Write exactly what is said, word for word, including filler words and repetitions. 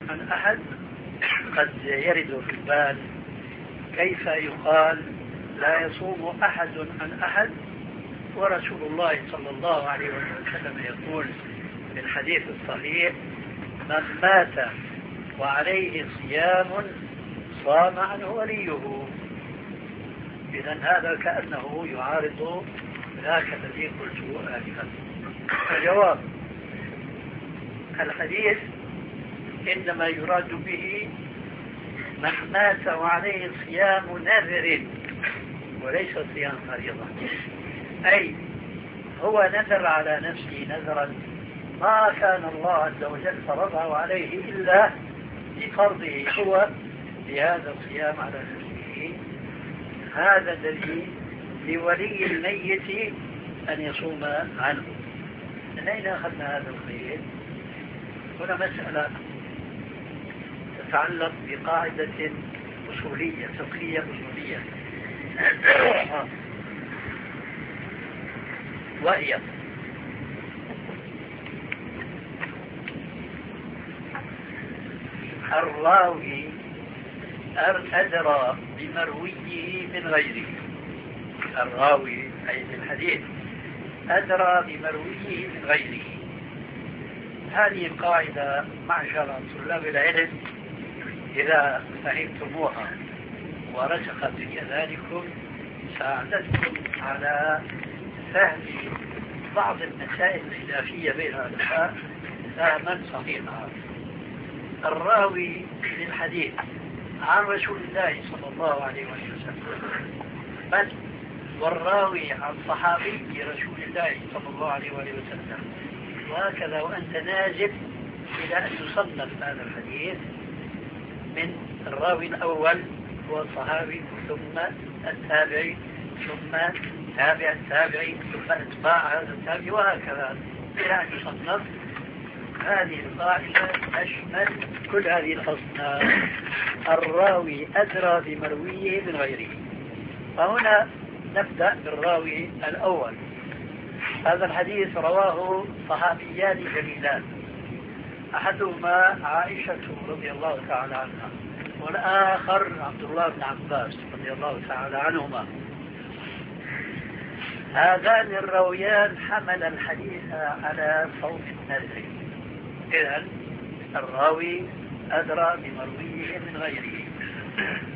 عن أحد قد يرد في البال كيف يقال لا يصوم أحد عن أحد ورسول الله صلى الله عليه وسلم يقول في الحديث الصحيح: من مات وعليه صيام صام عنه وليه. إذن هذا كأنه يعارض ذاك الذي قلته آنفا. الجواب: الحديث إنما يراد به من مات وعليه صيام نذر وليس صيام فريضة، أي هو نذر على نفسه نذرا ما كان الله عز وجل فرضه عليه إلا بفرضه هو بهذا الصيام على نفسه. هذا الذي لولي الميت أن يصوم عنه. من أين أخذنا هذا الخير؟ هنا مسألة تتعلق بقاعدة أصولية فقهية أصولية، وهي الراوي أدرى بمرويه من غيره. الراوي أي الحديث أدرى بمرويه من غيره. هذه القاعدة معشر طلاب العلم إذا فهمتموها ورسخت في أذهانكم ساعدتكم على فهم بعض المسائل الخلافية بين العلماء فهما صحيحا. الراوي للحديث عن رسول الله صلى الله عليه وسلم، بل والراوي عن صحابي رسول الله صلى الله عليه وسلم، وهكذا وأنت نازل إلى أن يصنف هذا الحديث من الراوي الأول هو الصحابي ثم التابعي ثم تابع التابعي ثم اتباع هذا التابعي وهكذا إلى أن يصنف. هذه القاعدة تشمل كل هذه الأصناف. الراوي أدرى بمرويه من غيره. فهنا نبدأ بالراوي الأول. هذا الحديث رواه صحابيان جليلان، أحدهما عائشة رضي الله تعالى عنها، والآخر عبد الله بن عباس رضي الله تعالى عنهما. هذان الراويان حمل الحديث على صوت النذر. إذن الراوي أدرى بمرويه من غيره.